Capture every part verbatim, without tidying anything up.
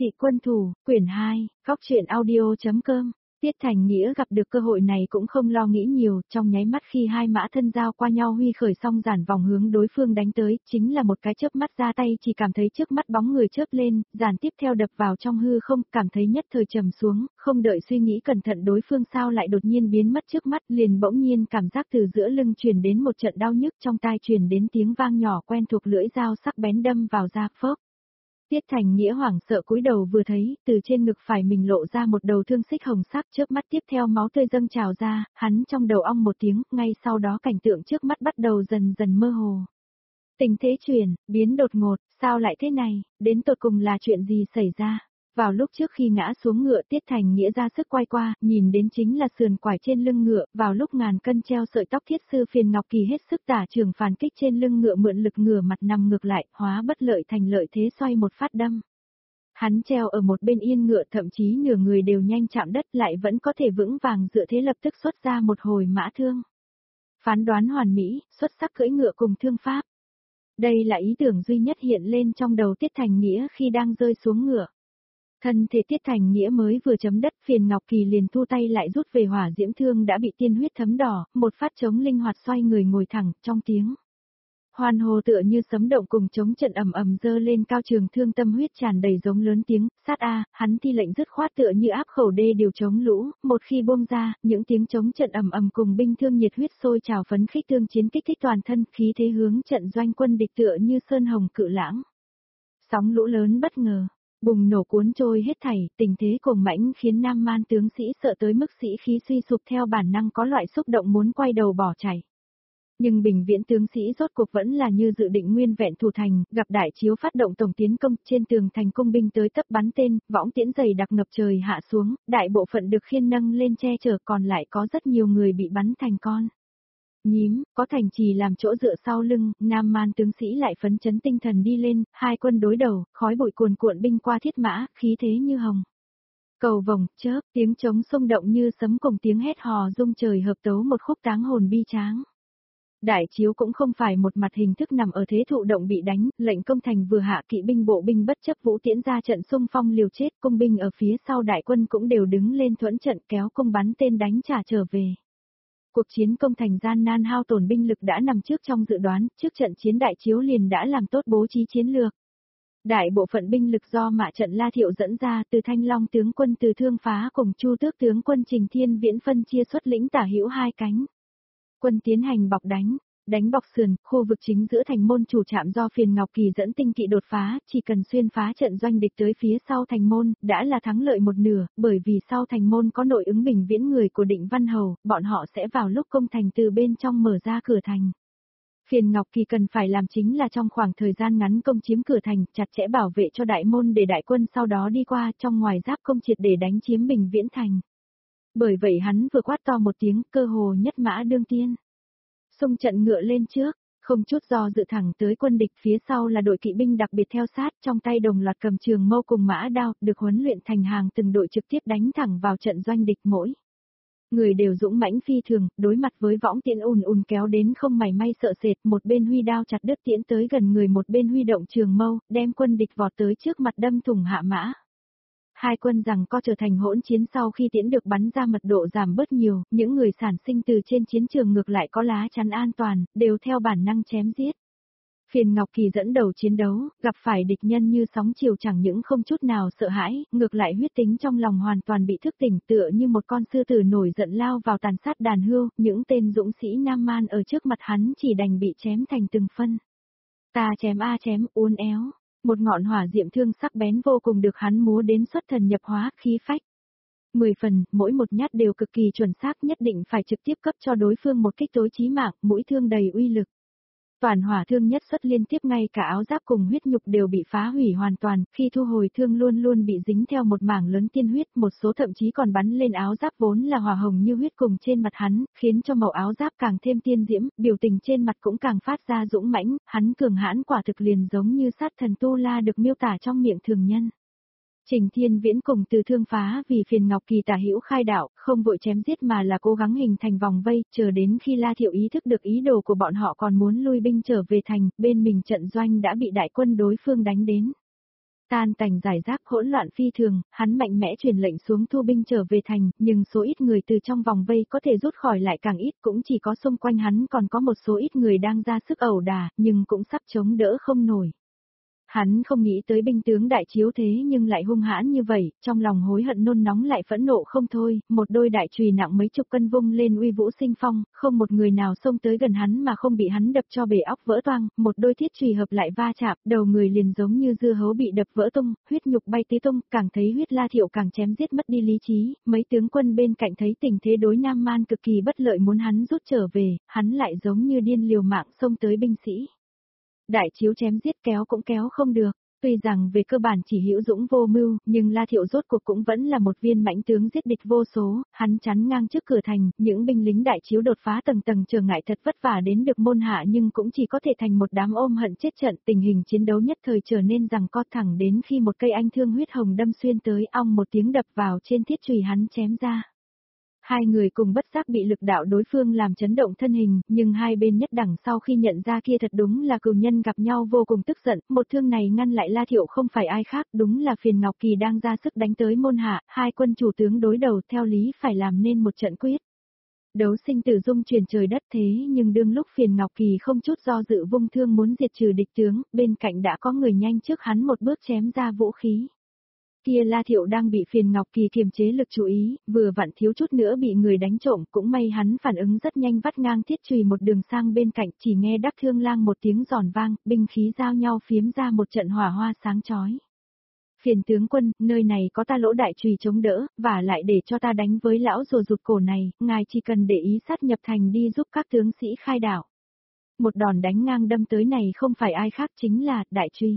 Dị quân thủ, quyển hai, Góc truyện audio.com. Tiết Thành Nghĩa gặp được cơ hội này cũng không lo nghĩ nhiều, trong nháy mắt khi hai mã thân giao qua nhau huy khởi xong giản vòng hướng đối phương đánh tới, chính là một cái chớp mắt ra tay chỉ cảm thấy trước mắt bóng người chớp lên, giản tiếp theo đập vào trong hư không, cảm thấy nhất thời trầm xuống, không đợi suy nghĩ cẩn thận đối phương sao lại đột nhiên biến mất trước mắt, liền bỗng nhiên cảm giác từ giữa lưng truyền đến một trận đau nhức, trong tai truyền đến tiếng vang nhỏ quen thuộc, lưỡi dao sắc bén đâm vào da phốc. Tiết Thành Nghĩa hoảng sợ cúi đầu vừa thấy, từ trên ngực phải mình lộ ra một đầu thương xích hồng sắc, trước mắt tiếp theo máu tươi dâng trào ra, hắn trong đầu ong một tiếng, ngay sau đó cảnh tượng trước mắt bắt đầu dần dần mơ hồ. Tình thế chuyển, biến đột ngột, sao lại thế này, đến tột cùng là chuyện gì xảy ra? Vào lúc trước khi ngã xuống ngựa, Tiết Thành Nghĩa ra sức quay qua, nhìn đến chính là sườn quải trên lưng ngựa, vào lúc ngàn cân treo sợi tóc thiết sư Phiền Ngọc Kỳ hết sức tả trường phản kích trên lưng ngựa, mượn lực ngửa mặt nằm ngược lại, hóa bất lợi thành lợi thế, xoay một phát đâm. Hắn treo ở một bên yên ngựa, thậm chí nửa người đều nhanh chạm đất, lại vẫn có thể vững vàng dựa thế lập tức xuất ra một hồi mã thương. Phán đoán hoàn mỹ, xuất sắc cưỡi ngựa cùng thương pháp. Đây là ý tưởng duy nhất hiện lên trong đầu Tiết Thành Nghĩa khi đang rơi xuống ngựa. Thân thể Tiết Thành Nghĩa mới vừa chấm đất, Phiền Ngọc Kỳ liền thu tay lại rút về, hỏa diễm thương đã bị tiên huyết thấm đỏ, một phát chống linh hoạt xoay người ngồi thẳng, trong tiếng hoan hô tựa như sấm động cùng chống trận ầm ầm dơ lên cao, trường thương tâm huyết tràn đầy giống lớn tiếng, sát a, hắn thi lệnh dứt khoát tựa như áp khẩu đê điều chống lũ, một khi buông ra, những tiếng chống trận ầm ầm cùng binh thương nhiệt huyết sôi trào phấn khích tương chiến kích thích toàn thân, khí thế hướng trận doanh quân địch tựa như sơn hồng cự lãng. Sóng lũ lớn bất ngờ bùng nổ cuốn trôi hết thảy, tình thế cuồng mãnh khiến Nam Man tướng sĩ sợ tới mức sĩ khí suy sụp, theo bản năng có loại xúc động muốn quay đầu bỏ chạy. Nhưng Bình Viễn tướng sĩ rốt cuộc vẫn là như dự định nguyên vẹn thủ thành, gặp Đại Chiếu phát động tổng tiến công, trên tường thành cung binh tới tấp bắn tên, võng tiễn dày đặc ngập trời hạ xuống, đại bộ phận được khiên nâng lên che chở, còn lại có rất nhiều người bị bắn thành con nhím, có thành trì làm chỗ dựa sau lưng, Nam Man tướng sĩ lại phấn chấn tinh thần đi lên, hai quân đối đầu, khói bụi cuồn cuộn binh qua thiết mã, khí thế như hồng. Cầu vồng, chớp, tiếng trống xung động như sấm cùng tiếng hét hò rung trời, hợp tấu một khúc táng hồn bi tráng. Đại Chiếu cũng không phải một mặt hình thức nằm ở thế thụ động bị đánh, lệnh công thành vừa hạ, kỵ binh bộ binh bất chấp vũ tiễn ra trận xung phong liều chết, cung binh ở phía sau đại quân cũng đều đứng lên thuẫn trận, kéo cung bắn tên đánh trả trở về. Cuộc chiến công thành gian nan hao tổn binh lực đã nằm trước trong dự đoán, trước trận chiến Đại Chiếu liền đã làm tốt bố trí chiến lược. Đại bộ phận binh lực do Mạ Trận La Thiệu dẫn ra, từ Thanh Long tướng quân Từ Thương Phá cùng Chu Tước tướng quân Trình Thiên Viễn phân chia xuất lĩnh tả hữu hai cánh. Quân tiến hành bọc đánh, đánh bọc sườn, khu vực chính giữa thành môn chủ trạm do Phiền Ngọc Kỳ dẫn tinh kỵ đột phá, chỉ cần xuyên phá trận doanh địch tới phía sau thành môn, đã là thắng lợi một nửa, bởi vì sau thành môn có nội ứng Bình Viễn người của Định Văn Hầu, bọn họ sẽ vào lúc công thành từ bên trong mở ra cửa thành. Phiền Ngọc Kỳ cần phải làm chính là trong khoảng thời gian ngắn công chiếm cửa thành, chặt chẽ bảo vệ cho đại môn để đại quân sau đó đi qua, trong ngoài giáp công triệt để đánh chiếm Bình Viễn thành. Bởi vậy hắn vừa quát to một tiếng, cơ hồ nhất mã đương tiên. Xung trận ngựa lên trước, không chút do dự thẳng tới quân địch, phía sau là đội kỵ binh đặc biệt theo sát, trong tay đồng loạt cầm trường mâu cùng mã đao, được huấn luyện thành hàng từng đội trực tiếp đánh thẳng vào trận doanh địch, mỗi người đều dũng mãnh phi thường, đối mặt với võng tiễn ùn ùn kéo đến không mảy may sợ sệt, một bên huy đao chặt đứt tiễn tới gần người, một bên huy động trường mâu, đem quân địch vọt tới trước mặt đâm thủng hạ mã. Hai quân rằng co trở thành hỗn chiến, sau khi tiễn được bắn ra mật độ giảm bớt nhiều, những người sản sinh từ trên chiến trường ngược lại có lá chắn an toàn, đều theo bản năng chém giết. Phiền Ngọc Kỳ dẫn đầu chiến đấu, gặp phải địch nhân như sóng chiều, chẳng những không chút nào sợ hãi, ngược lại huyết tính trong lòng hoàn toàn bị thức tỉnh, tựa như một con sư tử nổi giận lao vào tàn sát đàn hươu, những tên dũng sĩ Nam Man ở trước mặt hắn chỉ đành bị chém thành từng phân. Ta chém a chém, uốn éo. Một ngọn hỏa diệm thương sắc bén vô cùng được hắn múa đến xuất thần nhập hóa, khí phách mười phần, mỗi một nhát đều cực kỳ chuẩn xác, nhất định phải trực tiếp cấp cho đối phương một kích tối chí mạng, mũi thương đầy uy lực. Toàn hỏa thương nhất xuất liên tiếp, ngay cả áo giáp cùng huyết nhục đều bị phá hủy hoàn toàn, khi thu hồi thương luôn luôn bị dính theo một mảng lớn tiên huyết, một số thậm chí còn bắn lên áo giáp vốn là hỏa hồng như huyết cùng trên mặt hắn, khiến cho màu áo giáp càng thêm tiên diễm, biểu tình trên mặt cũng càng phát ra dũng mãnh, hắn cường hãn quả thực liền giống như sát thần Tu La được miêu tả trong miệng thường nhân. Trình Thiên Viễn cùng Từ Thương Phá vì Phiền Ngọc Kỳ tả hữu khai đạo, không vội chém giết mà là cố gắng hình thành vòng vây, chờ đến khi La Thiệu ý thức được ý đồ của bọn họ còn muốn lui binh trở về thành, bên mình trận doanh đã bị đại quân đối phương đánh đến. Tan tành giải rác hỗn loạn phi thường, hắn mạnh mẽ truyền lệnh xuống thu binh trở về thành, nhưng số ít người từ trong vòng vây có thể rút khỏi lại càng ít, cũng chỉ có xung quanh hắn còn có một số ít người đang ra sức ẩu đả, nhưng cũng sắp chống đỡ không nổi. Hắn không nghĩ tới binh tướng đại chiếu thế nhưng lại hung hãn như vậy, trong lòng hối hận nôn nóng lại phẫn nộ không thôi, một đôi đại chùy nặng mấy chục cân vung lên uy vũ sinh phong, không một người nào xông tới gần hắn mà không bị hắn đập cho bể óc vỡ toang, một đôi thiết chùy hợp lại va chạm, đầu người liền giống như dưa hấu bị đập vỡ tung, huyết nhục bay tứ tung, càng thấy huyết La Thiệu càng chém giết mất đi lý trí, mấy tướng quân bên cạnh thấy tình thế đối Nam Man cực kỳ bất lợi muốn hắn rút trở về, hắn lại giống như điên liều mạng xông tới binh sĩ. Đại chiếu chém giết kéo cũng kéo không được, tuy rằng về cơ bản chỉ hữu dũng vô mưu, nhưng La Thiệu rốt cuộc cũng vẫn là một viên mãnh tướng giết địch vô số, hắn chắn ngang trước cửa thành, những binh lính đại chiếu đột phá tầng tầng trở ngại thật vất vả đến được môn hạ nhưng cũng chỉ có thể thành một đám ôm hận chết trận, tình hình chiến đấu nhất thời trở nên rằng co thẳng đến khi một cây anh thương huyết hồng đâm xuyên tới ong một tiếng đập vào trên thiết chùy hắn chém ra. Hai người cùng bất giác bị lực đạo đối phương làm chấn động thân hình, nhưng hai bên nhất đẳng sau khi nhận ra kia thật đúng là cừu nhân gặp nhau vô cùng tức giận, một thương này ngăn lại La Thiệu không phải ai khác, đúng là Phiền Ngọc Kỳ đang ra sức đánh tới môn hạ, hai quân chủ tướng đối đầu theo lý phải làm nên một trận quyết. Đấu sinh tử dung truyền trời đất thế nhưng đương lúc Phiền Ngọc Kỳ không chút do dự vung thương muốn diệt trừ địch tướng, bên cạnh đã có người nhanh trước hắn một bước chém ra vũ khí. Kia La Thiệu đang bị Phiền Ngọc Kỳ kiềm chế lực chú ý, vừa vặn thiếu chút nữa bị người đánh trộm, cũng may hắn phản ứng rất nhanh vắt ngang thiết chùy một đường sang bên cạnh, chỉ nghe đắc thương lang một tiếng giòn vang, binh khí giao nhau phiếm ra một trận hỏa hoa sáng chói. Phiền tướng quân, nơi này có ta lỗ đại chùy chống đỡ, và lại để cho ta đánh với lão rùa rụt cổ này, ngài chỉ cần để ý sát nhập thành đi giúp các tướng sĩ khai đảo. Một đòn đánh ngang đâm tới này không phải ai khác chính là đại chùy.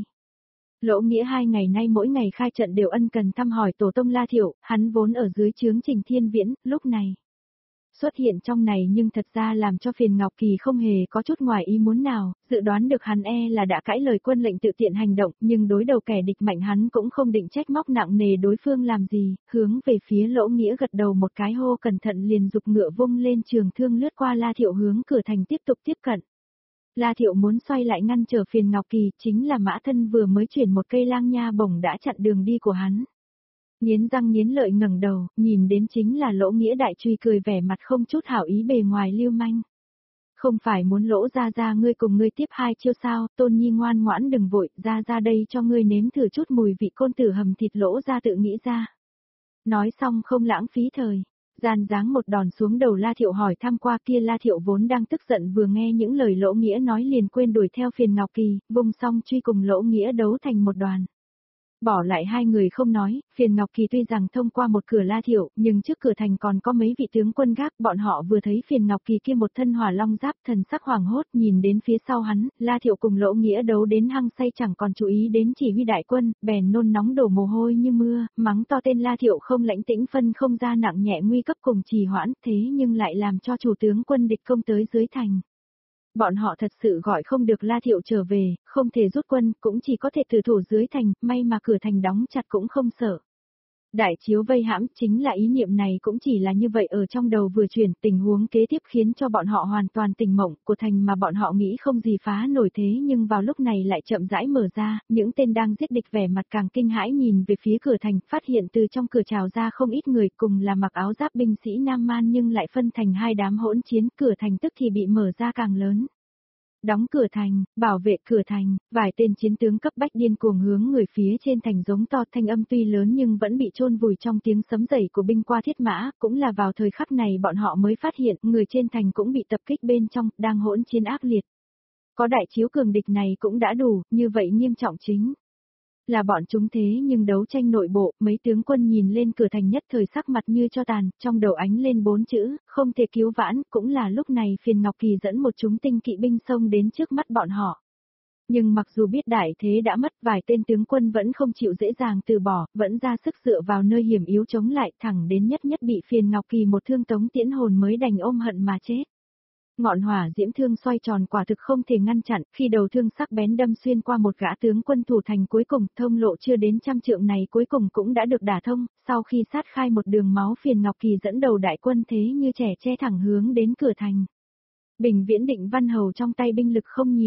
Lỗ Nghĩa hai ngày nay mỗi ngày khai trận đều ân cần thăm hỏi tổ tông La Thiệu, hắn vốn ở dưới trướng Trình Thiên Viễn, lúc này xuất hiện trong này nhưng thật ra làm cho Phiền Ngọc Kỳ không hề có chút ngoài ý muốn nào, dự đoán được hắn e là đã cãi lời quân lệnh tự tiện hành động, nhưng đối đầu kẻ địch mạnh hắn cũng không định trách móc nặng nề đối phương làm gì, hướng về phía Lỗ Nghĩa gật đầu một cái hô cẩn thận liền dục ngựa vung lên trường thương lướt qua La Thiệu hướng cửa thành tiếp tục tiếp cận. La Thiệu muốn xoay lại ngăn trở Phiền Ngọc Kỳ, chính là mã thân vừa mới chuyển một cây lang nha bổng đã chặn đường đi của hắn. Nghiến răng nghiến lợi ngẩng đầu, nhìn đến chính là Lỗ Nghĩa đại truy cười vẻ mặt không chút hảo ý bề ngoài lưu manh. Không phải muốn Lỗ ra ra ngươi cùng ngươi tiếp hai chiêu sao, Tôn Nhi ngoan ngoãn đừng vội, ra ra đây cho ngươi nếm thử chút mùi vị côn tử hầm thịt Lỗ ra tự nghĩ ra. Nói xong không lãng phí thời. Gian dáng một đòn xuống đầu La Thiệu hỏi thăm qua kia La Thiệu vốn đang tức giận vừa nghe những lời Lỗ Nghĩa nói liền quên đuổi theo Phiền Ngọc Kỳ, vùng xong truy cùng Lỗ Nghĩa đấu thành một đoàn. Bỏ lại hai người không nói, Phiền Ngọc Kỳ tuy rằng thông qua một cửa La Thiệu, nhưng trước cửa thành còn có mấy vị tướng quân gác, bọn họ vừa thấy Phiền Ngọc Kỳ kia một thân hỏa long giáp thần sắc hoàng hốt nhìn đến phía sau hắn, La Thiệu cùng Lỗ Nghĩa đấu đến hăng say chẳng còn chú ý đến chỉ huy đại quân, bèn nôn nóng đổ mồ hôi như mưa, mắng to tên La Thiệu không lãnh tĩnh phân không ra nặng nhẹ nguy cấp cùng trì hoãn, thế nhưng lại làm cho chủ tướng quân địch công tới dưới thành. Bọn họ thật sự gọi không được La Thiệu trở về, không thể rút quân, cũng chỉ có thể tử thủ dưới thành, may mà cửa thành đóng chặt cũng không sợ. Đại chiếu vây hãm chính là ý niệm này cũng chỉ là như vậy ở trong đầu vừa chuyển, tình huống kế tiếp khiến cho bọn họ hoàn toàn tỉnh mộng, của thành mà bọn họ nghĩ không gì phá nổi thế nhưng vào lúc này lại chậm rãi mở ra, những tên đang giết địch vẻ mặt càng kinh hãi nhìn về phía cửa thành, phát hiện từ trong cửa trào ra không ít người cùng là mặc áo giáp binh sĩ Nam Man nhưng lại phân thành hai đám hỗn chiến, cửa thành tức thì bị mở ra càng lớn. Đóng cửa thành, bảo vệ cửa thành, vài tên chiến tướng cấp bách điên cuồng hướng người phía trên thành giống to thanh âm tuy lớn nhưng vẫn bị chôn vùi trong tiếng sấm dậy của binh qua thiết mã, cũng là vào thời khắc này bọn họ mới phát hiện người trên thành cũng bị tập kích bên trong, đang hỗn chiến ác liệt. Có đại chiếu cường địch này cũng đã đủ, như vậy nghiêm trọng chính là bọn chúng thế nhưng đấu tranh nội bộ, mấy tướng quân nhìn lên cửa thành nhất thời sắc mặt như cho tàn, trong đầu ánh lên bốn chữ, không thể cứu vãn, cũng là lúc này Phiền Ngọc Kỳ dẫn một chúng tinh kỵ binh xông đến trước mắt bọn họ. Nhưng mặc dù biết đại thế đã mất, vài tên tướng quân vẫn không chịu dễ dàng từ bỏ, vẫn ra sức dựa vào nơi hiểm yếu chống lại, thẳng đến nhất nhất bị Phiền Ngọc Kỳ một thương tống tiễn hồn mới đành ôm hận mà chết. Ngọn hỏa diễm thương xoay tròn quả thực không thể ngăn chặn, khi đầu thương sắc bén đâm xuyên qua một gã tướng quân thủ thành cuối cùng, thông lộ chưa đến trăm trượng này cuối cùng cũng đã được đả thông, sau khi sát khai một đường máu Phiền Ngọc Kỳ dẫn đầu đại quân thế như trẻ che thẳng hướng đến cửa thành. Bình Viễn Định Văn Hầu trong tay binh lực không nhiều,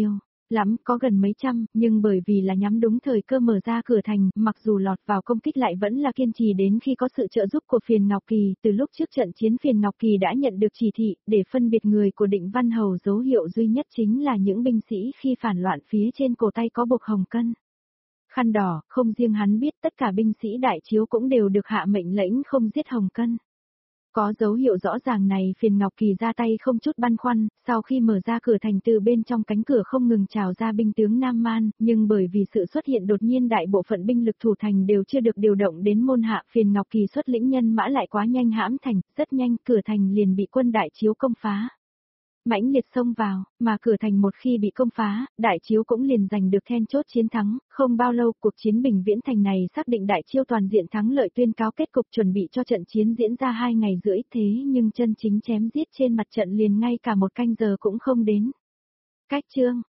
lắm, có gần mấy trăm, nhưng bởi vì là nhắm đúng thời cơ mở ra cửa thành, mặc dù lọt vào công kích lại vẫn là kiên trì đến khi có sự trợ giúp của Phiền Ngọc Kỳ, từ lúc trước trận chiến Phiền Ngọc Kỳ đã nhận được chỉ thị, để phân biệt người của Định Văn Hầu dấu hiệu duy nhất chính là những binh sĩ khi phản loạn phía trên cổ tay có buộc hồng cân. Khăn đỏ, không riêng hắn biết tất cả binh sĩ đại chiếu cũng đều được hạ mệnh lệnh không giết hồng cân. Có dấu hiệu rõ ràng này Phiền Ngọc Kỳ ra tay không chút băn khoăn, sau khi mở ra cửa thành từ bên trong cánh cửa không ngừng trào ra binh tướng Nam Man, nhưng bởi vì sự xuất hiện đột nhiên đại bộ phận binh lực thủ thành đều chưa được điều động đến môn hạ, Phiền Ngọc Kỳ xuất lĩnh nhân mã lại quá nhanh hãm thành, rất nhanh cửa thành liền bị quân đại chiếu công phá. Mãnh liệt xông vào, mà cửa thành một khi bị công phá, đại chiếu cũng liền giành được then chốt chiến thắng, không bao lâu cuộc chiến Bình Viễn Thành này xác định đại chiêu toàn diện thắng lợi tuyên cáo kết cục chuẩn bị cho trận chiến diễn ra hai ngày rưỡi thế nhưng chân chính chém giết trên mặt trận liền ngay cả một canh giờ cũng không đến. Cách chương